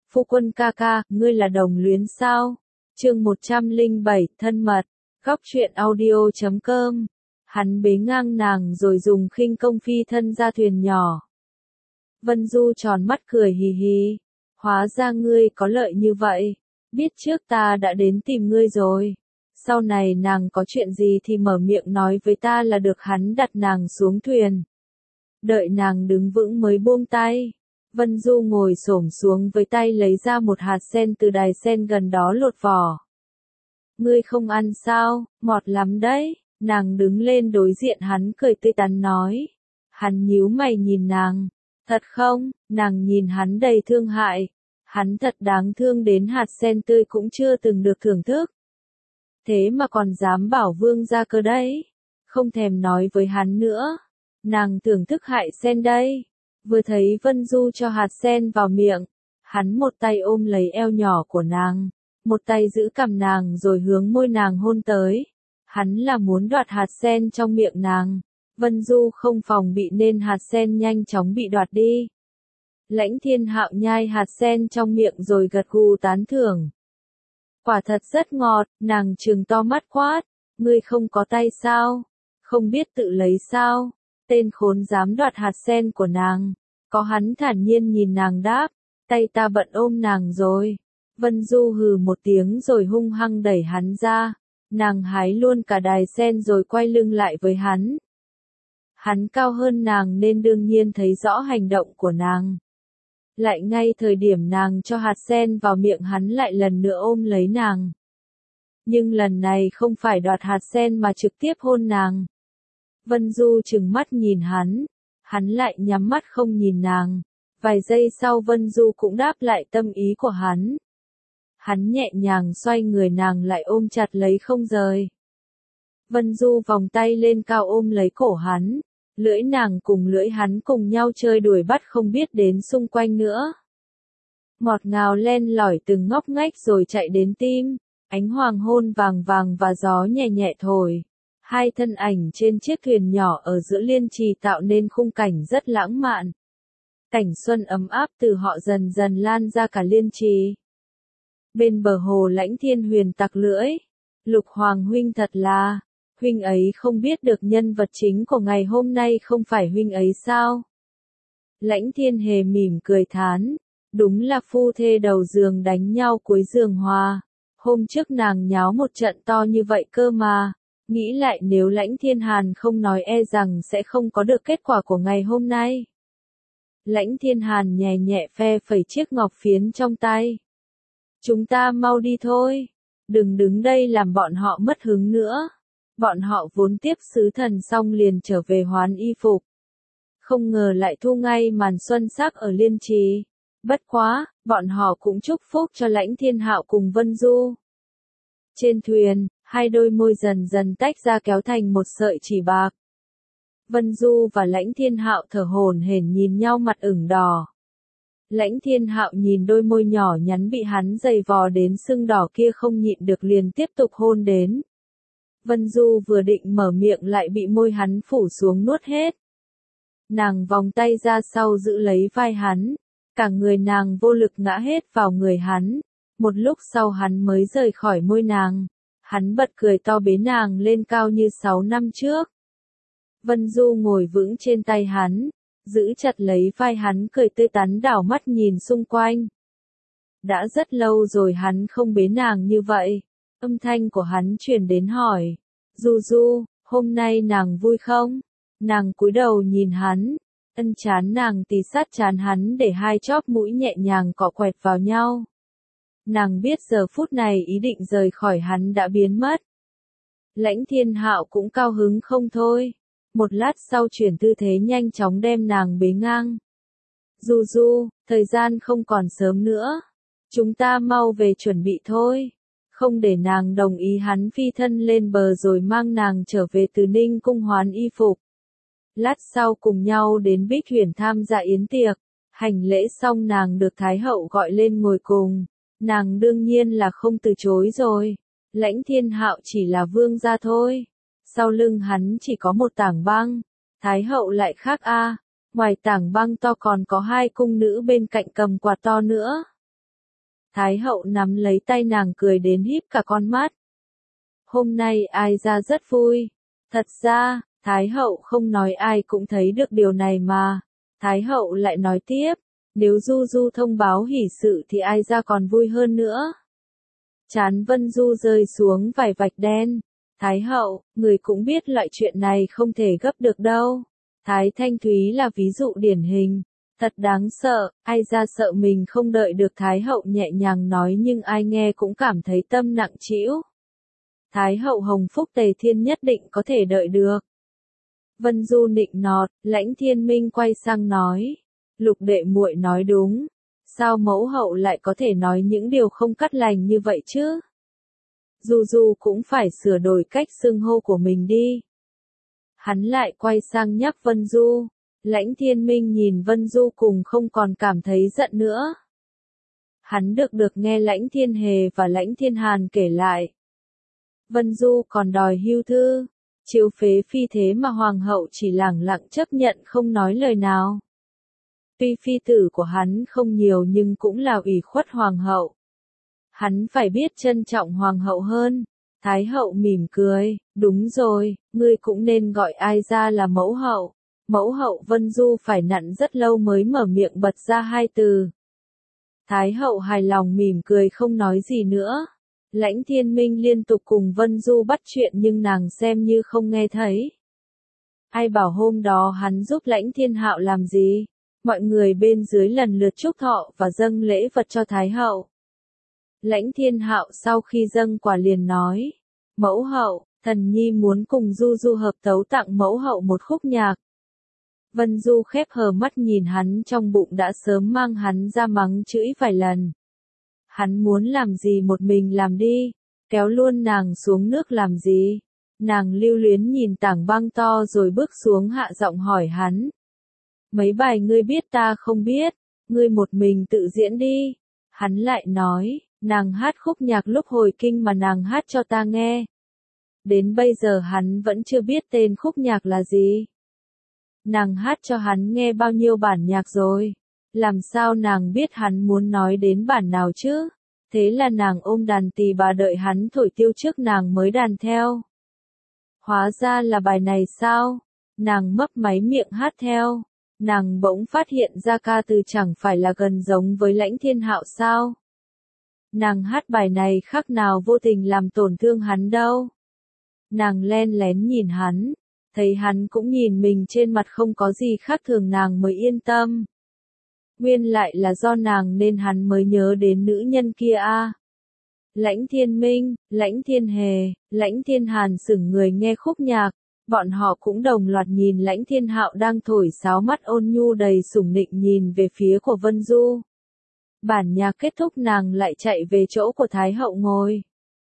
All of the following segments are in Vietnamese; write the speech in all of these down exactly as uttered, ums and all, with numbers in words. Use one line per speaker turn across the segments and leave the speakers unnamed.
Phu quân ca ca, ngươi là đồng luyến sao? Chương một trăm lẻ bảy, thân mật. Góc truyện audio chấm com. Hắn bế ngang nàng rồi dùng khinh công phi thân ra thuyền nhỏ. Vân Du tròn mắt cười hì hì. Hóa ra ngươi có lợi như vậy. Biết trước ta đã đến tìm ngươi rồi. Sau này nàng có chuyện gì thì mở miệng nói với ta là được. Hắn đặt nàng xuống thuyền. Đợi nàng đứng vững mới buông tay. Vân Du ngồi xổm xuống với tay lấy ra một hạt sen từ đài sen gần đó lột vỏ. Ngươi không ăn sao, ngọt lắm đấy. Nàng đứng lên đối diện hắn cười tươi tắn nói. Hắn nhíu mày nhìn nàng. Thật không? Nàng nhìn hắn đầy thương hại. Hắn thật đáng thương đến hạt sen tươi cũng chưa từng được thưởng thức. Thế mà còn dám bảo vương gia cơ đấy. Không thèm nói với hắn nữa. Nàng thưởng thức hại sen đây. Vừa thấy Vân Du cho hạt sen vào miệng, hắn một tay ôm lấy eo nhỏ của nàng, một tay giữ cằm nàng rồi hướng môi nàng hôn tới. Hắn là muốn đoạt hạt sen trong miệng nàng. Vân Du không phòng bị nên hạt sen nhanh chóng bị đoạt đi. Lãnh Thiên Hạo nhai hạt sen trong miệng rồi gật gù tán thưởng. Quả thật rất ngọt, nàng trừng to mắt quát. Ngươi không có tay sao? Không biết tự lấy sao? Tên khốn dám đoạt hạt sen của nàng. Có hắn thản nhiên nhìn nàng đáp. Tay ta bận ôm nàng rồi. Vân Du hừ một tiếng rồi hung hăng đẩy hắn ra. Nàng hái luôn cả đài sen rồi quay lưng lại với hắn. Hắn cao hơn nàng nên đương nhiên thấy rõ hành động của nàng. Lại ngay thời điểm nàng cho hạt sen vào miệng hắn lại lần nữa ôm lấy nàng. Nhưng lần này không phải đoạt hạt sen mà trực tiếp hôn nàng. Vân Du trừng mắt nhìn hắn. Hắn lại nhắm mắt không nhìn nàng. Vài giây sau Vân Du cũng đáp lại tâm ý của hắn. Hắn nhẹ nhàng xoay người nàng lại ôm chặt lấy không rời. Vân Du vòng tay lên cao ôm lấy cổ hắn. Lưỡi nàng cùng lưỡi hắn cùng nhau chơi đuổi bắt không biết đến xung quanh nữa. Ngọt ngào len lỏi từng ngóc ngách rồi chạy đến tim. Ánh hoàng hôn vàng vàng và gió nhẹ nhẹ thổi. Hai thân ảnh trên chiếc thuyền nhỏ ở giữa liên trì tạo nên khung cảnh rất lãng mạn. Cảnh xuân ấm áp từ họ dần dần lan ra cả liên trì. Bên bờ hồ Lãnh Thiên Huyền tặc lưỡi. Lục Hoàng huynh thật là, huynh ấy không biết được nhân vật chính của ngày hôm nay không phải huynh ấy sao? Lãnh Thiên Hề mỉm cười thán, đúng là phu thê đầu giường đánh nhau cuối giường hòa. Hôm trước nàng nháo một trận to như vậy cơ mà. Nghĩ lại nếu Lãnh Thiên Hàn không nói e rằng sẽ không có được kết quả của ngày hôm nay. Lãnh Thiên Hàn nhẹ nhẹ phe phẩy chiếc ngọc phiến trong tay. Chúng ta mau đi thôi. Đừng đứng đây làm bọn họ mất hứng nữa. Bọn họ vốn tiếp sứ thần xong liền trở về hoán y phục. Không ngờ lại thu ngay màn xuân sắc ở liên trì. Bất quá, bọn họ cũng chúc phúc cho Lãnh Thiên Hạo cùng Vân Du. Trên thuyền, hai đôi môi dần dần tách ra kéo thành một sợi chỉ bạc. Vân Du và Lãnh Thiên Hạo thở hổn hển nhìn nhau mặt ửng đỏ. Lãnh Thiên Hạo nhìn đôi môi nhỏ nhắn bị hắn giày vò đến sưng đỏ kia không nhịn được liền tiếp tục hôn đến. Vân Du vừa định mở miệng lại bị môi hắn phủ xuống nuốt hết. Nàng vòng tay ra sau giữ lấy vai hắn. Cả người nàng vô lực ngã hết vào người hắn. Một lúc sau hắn mới rời khỏi môi nàng. Hắn bật cười to bế nàng lên cao như sáu năm trước. Vân Du ngồi vững trên tay hắn. Giữ chặt lấy vai hắn cười tươi tắn đảo mắt nhìn xung quanh. Đã rất lâu rồi hắn không bế nàng như vậy. Âm thanh của hắn truyền đến hỏi. Du Du, hôm nay nàng vui không? Nàng cúi đầu nhìn hắn. Ân chán nàng tì sát chán hắn để hai chóp mũi nhẹ nhàng cọ quẹt vào nhau. Nàng biết giờ phút này ý định rời khỏi hắn đã biến mất. Lãnh Thiên Hạo cũng cao hứng không thôi. Một lát sau chuyển tư thế nhanh chóng đem nàng bế ngang. Du Du, thời gian không còn sớm nữa. Chúng ta mau về chuẩn bị thôi. Không để nàng đồng ý hắn phi thân lên bờ rồi mang nàng trở về từ Ninh cung hoán y phục. Lát sau cùng nhau đến Bích Huyền tham gia yến tiệc. Hành lễ xong nàng được Thái hậu gọi lên ngồi cùng. Nàng đương nhiên là không từ chối rồi. Lãnh Thiên Hạo chỉ là vương gia thôi. Sau lưng hắn chỉ có một tảng băng. Thái hậu lại khác a. Ngoài tảng băng to còn có hai cung nữ bên cạnh cầm quạt to nữa. Thái hậu nắm lấy tay nàng cười đến híp cả con mắt. Hôm nay ai ra rất vui. Thật ra, Thái hậu không nói ai cũng thấy được điều này mà. Thái hậu lại nói tiếp, nếu Du Du thông báo hỷ sự thì ai ra còn vui hơn nữa. Trán Vân Du rơi xuống vài vạch đen. Thái hậu, người cũng biết loại chuyện này không thể gấp được đâu. Thái Thanh Thúy là ví dụ điển hình. Thật đáng sợ, ai ra sợ mình không đợi được Thái hậu nhẹ nhàng nói nhưng ai nghe cũng cảm thấy tâm nặng trĩu. Thái hậu hồng phúc Tề Thiên nhất định có thể đợi được. Vân Du nịnh nọt, Lãnh Thiên Minh quay sang nói, Lục đệ muội nói đúng, sao mẫu hậu lại có thể nói những điều không cắt lành như vậy chứ? Du Du cũng phải sửa đổi cách xưng hô của mình đi. Hắn lại quay sang nhắc Vân Du. Lãnh Thiên Minh nhìn Vân Du cùng không còn cảm thấy giận nữa. Hắn được được nghe Lãnh Thiên Hề và Lãnh Thiên Hàn kể lại. Vân Du còn đòi hưu thư, chiếu phế phi thế mà hoàng hậu chỉ lẳng lặng chấp nhận không nói lời nào. Tuy phi tử của hắn không nhiều nhưng cũng là ủy khuất hoàng hậu. Hắn phải biết trân trọng hoàng hậu hơn. Thái hậu mỉm cười, đúng rồi, ngươi cũng nên gọi ai ra là mẫu hậu. Mẫu hậu Vân Du phải nặn rất lâu mới mở miệng bật ra hai từ. Thái hậu hài lòng mỉm cười không nói gì nữa. Lãnh Thiên Minh liên tục cùng Vân Du bắt chuyện nhưng nàng xem như không nghe thấy. Ai bảo hôm đó hắn giúp Lãnh Thiên Hạo làm gì? Mọi người bên dưới lần lượt chúc thọ và dâng lễ vật cho Thái hậu. Lãnh Thiên Hạo sau khi dâng quả liền nói, mẫu hậu, thần nhi muốn cùng Du Du hợp tấu tặng mẫu hậu một khúc nhạc. Vân Du khép hờ mắt nhìn hắn trong bụng đã sớm mang hắn ra mắng chửi vài lần. Hắn muốn làm gì một mình làm đi, kéo luôn nàng xuống nước làm gì. Nàng lưu luyến nhìn tảng băng to rồi bước xuống hạ giọng hỏi hắn. Mấy bài ngươi biết ta không biết, ngươi một mình tự diễn đi. Hắn lại nói, nàng hát khúc nhạc lúc hồi kinh mà nàng hát cho ta nghe. Đến bây giờ hắn vẫn chưa biết tên khúc nhạc là gì. Nàng hát cho hắn nghe bao nhiêu bản nhạc rồi, làm sao nàng biết hắn muốn nói đến bản nào chứ? Thế là nàng ôm đàn tỳ bà đợi hắn thổi tiêu trước nàng mới đàn theo. Hóa ra là bài này sao? Nàng mấp máy miệng hát theo. Nàng bỗng phát hiện ra ca từ chẳng phải là gần giống với Lãnh Thiên Hạo sao? Nàng hát bài này khác nào vô tình làm tổn thương hắn đâu. Nàng len lén nhìn hắn. Thấy hắn cũng nhìn mình trên mặt không có gì khác thường nàng mới yên tâm. Nguyên lại là do nàng nên hắn mới nhớ đến nữ nhân kia a. À. Lãnh Thiên Minh, Lãnh Thiên Hề, Lãnh Thiên Hàn sững người nghe khúc nhạc, bọn họ cũng đồng loạt nhìn Lãnh Thiên Hạo đang thổi sáo mắt ôn nhu đầy sủng nịnh nhìn về phía của Vân Du. Bản nhạc kết thúc nàng lại chạy về chỗ của Thái hậu ngồi.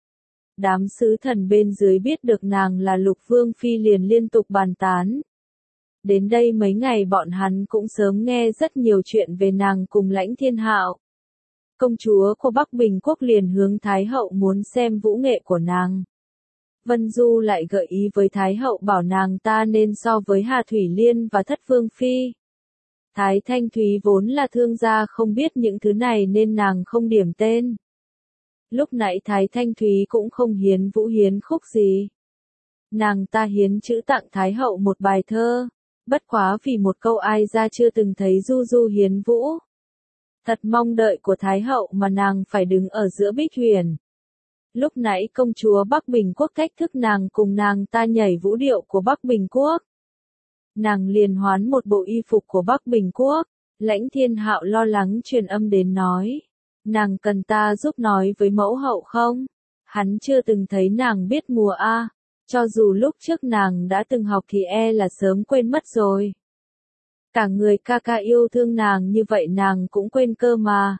Đám sứ thần bên dưới biết được nàng là Lục Vương Phi liền liên tục bàn tán. Đến đây mấy ngày bọn hắn cũng sớm nghe rất nhiều chuyện về nàng cùng Lãnh Thiên Hạo. Công chúa của Bắc Bình Quốc liền hướng Thái hậu muốn xem vũ nghệ của nàng. Vân Du lại gợi ý với Thái hậu bảo nàng ta nên so với Hà Thủy Liên và Thất Vương Phi. Thái Thanh Thúy vốn là thương gia không biết những thứ này nên nàng không điểm tên. Lúc nãy Thái Thanh Thúy cũng không hiến vũ hiến khúc gì. Nàng ta hiến chữ tặng Thái hậu một bài thơ, bất quá vì một câu ai ra chưa từng thấy Du Du hiến vũ. Thật mong đợi của Thái hậu mà nàng phải đứng ở giữa bích huyền. Lúc nãy công chúa Bắc Bình Quốc thách thức nàng cùng nàng ta nhảy vũ điệu của Bắc Bình Quốc. Nàng liền hoán một bộ y phục của Bắc Bình Quốc, Lãnh Thiên Hạo lo lắng truyền âm đến nói. Nàng cần ta giúp nói với mẫu hậu không? Hắn chưa từng thấy nàng biết mùa A, cho dù lúc trước nàng đã từng học thì e là sớm quên mất rồi. Cả người ca ca yêu thương nàng như vậy nàng cũng quên cơ mà.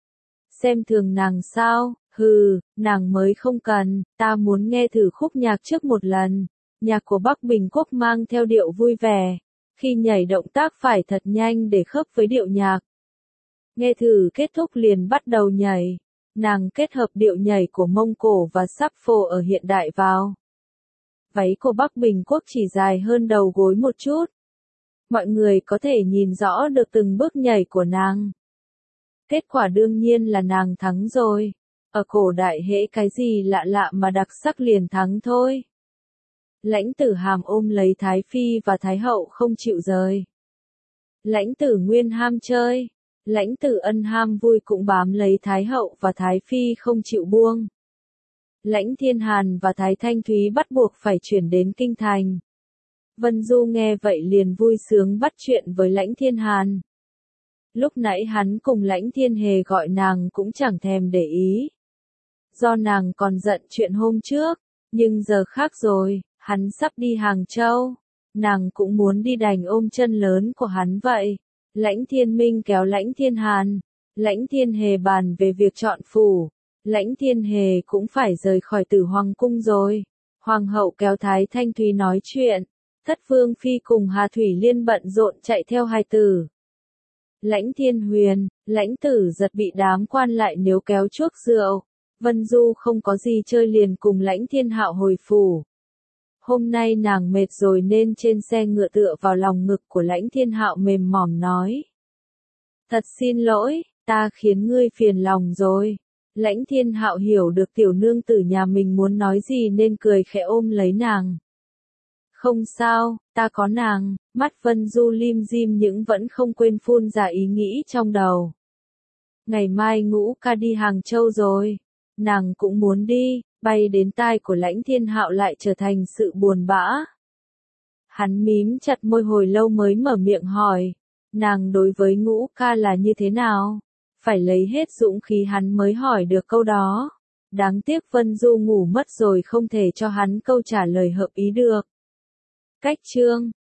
Xem thường nàng sao? Hừ, nàng mới không cần, ta muốn nghe thử khúc nhạc trước một lần. Nhạc của Bắc Bình Quốc mang theo điệu vui vẻ, khi nhảy động tác phải thật nhanh để khớp với điệu nhạc. Nghe thử kết thúc liền bắt đầu nhảy, nàng kết hợp điệu nhảy của Mông Cổ và Sáp Phô ở hiện đại vào. Váy của Bắc Bình Quốc chỉ dài hơn đầu gối một chút. Mọi người có thể nhìn rõ được từng bước nhảy của nàng. Kết quả đương nhiên là nàng thắng rồi. Ở cổ đại hễ cái gì lạ lạ mà đặc sắc liền thắng thôi. Lãnh Tử Hàm ôm lấy Thái Phi và Thái Hậu không chịu rời. Lãnh Tử Nguyên ham chơi. Lãnh Tử Ân ham vui cũng bám lấy Thái Hậu và Thái Phi không chịu buông. Lãnh Thiên Hàn và Thái Thanh Thúy bắt buộc phải chuyển đến Kinh Thành. Vân Du nghe vậy liền vui sướng bắt chuyện với Lãnh Thiên Hàn. Lúc nãy hắn cùng Lãnh Thiên Hề gọi nàng cũng chẳng thèm để ý. Do nàng còn giận chuyện hôm trước, nhưng giờ khác rồi, hắn sắp đi Hàng Châu. Nàng cũng muốn đi đành ôm chân lớn của hắn vậy. Lãnh Thiên Minh kéo Lãnh Thiên Hàn. Lãnh Thiên Hề bàn về việc chọn phủ. Lãnh Thiên Hề cũng phải rời khỏi Tử Hoàng cung rồi. Hoàng hậu kéo Thái Thanh Thúy nói chuyện. Thất Vương Phi cùng Hà Thủy Liên bận rộn chạy theo hài tử. Lãnh Thiên Huyền, Lãnh Tử Giật bị đám quan lại níu kéo chuốc rượu. Vân Du không có gì chơi liền cùng Lãnh Thiên Hạo hồi phủ. Hôm nay nàng mệt rồi nên trên xe ngựa tựa vào lòng ngực của Lãnh Thiên Hạo mềm mỏng nói. Thật xin lỗi, ta khiến ngươi phiền lòng rồi. Lãnh Thiên Hạo hiểu được tiểu nương tử nhà mình muốn nói gì nên cười khẽ ôm lấy nàng. Không sao, ta có nàng. Mắt Vân Du lim dim nhưng vẫn không quên phun ra ý nghĩ trong đầu. Ngày mai Ngũ ca đi Hàng Châu rồi. Nàng cũng muốn đi. Bay đến tai của Lãnh Thiên Hạo lại trở thành sự buồn bã. Hắn mím chặt môi hồi lâu mới mở miệng hỏi. Nàng đối với Ngũ ca là như thế nào? Phải lấy hết dũng khí hắn mới hỏi được câu đó. Đáng tiếc Vân Du ngủ mất rồi không thể cho hắn câu trả lời hợp ý được. Cách chương